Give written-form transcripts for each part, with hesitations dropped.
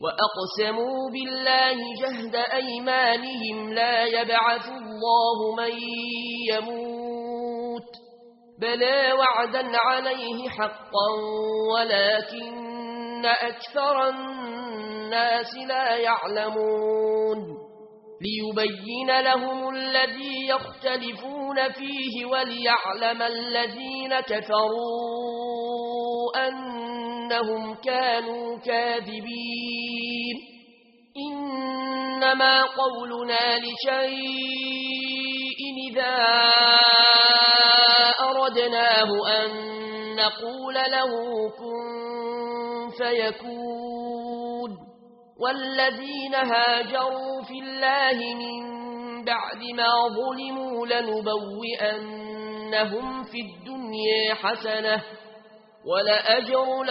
وأقسموا بالله جهد أيمانهم لا يبعث الله من يموت بلى وعدا عليه حقا ولكن أكثر الناس لا يعلمون ليبين لهم الذي يختلفون فيه وليعلم الذين كفروا أنهم كانوا كاذبين إنما قولنا لشيء إذا أردناه أن نقول له كن فيكون والذين هاجروا في الله من بعد ما ظلموا لنبوئنهم في الدنيا حسنة ولأجر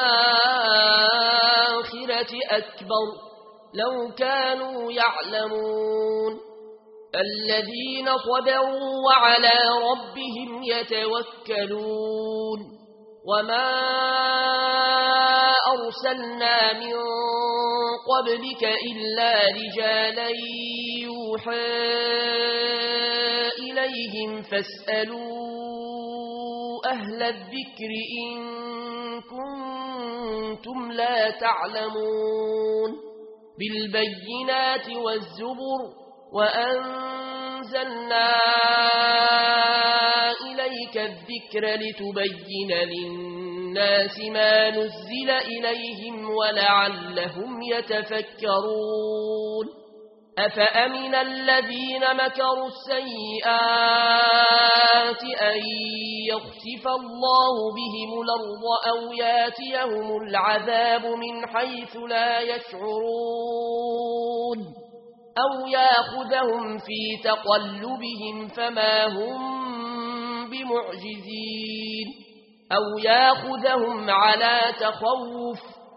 الآخرة أكبر لو كانوا يعلمون الذين صبروا وعلى ربهم يتوكلون وما أرسلنا من قبلك إلا رجالا يوحى إليهم فاسألوا أهل الذكر إن كنتم لا تعلمون بالبينات والزبر وأنزلنا إليك الذكر لتبين للناس ما نزل إليهم ولعلهم يتفكرون أفأمن الذين مكروا السيئات أن يخسف الله بهم الأرض أو ياتيهم العذاب من حيث لا يشعرون أو ياخذهم في تقلبهم فما هم بمعجزين أو ياخذهم على تخوف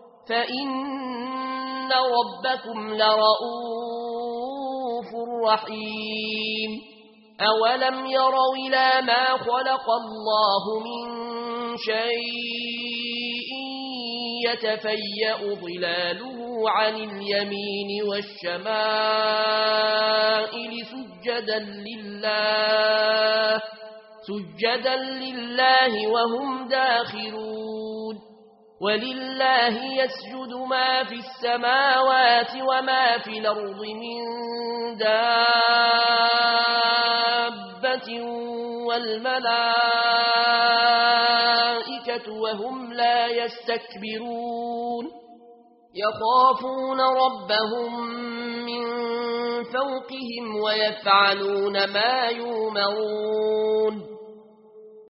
فإن ربكم لرؤوف رحيم أولم يروا إلى ما خلق الله من شيء يتفيأ ظلاله عن اليمين والشمائل سجدا لله وهم داخرون ولله يسجد ما في السماوات وما في الأرض من دابة والملائكة وهم لا يستكبرون يخافون ربهم من فوقهم ويفعلون ما يؤمرون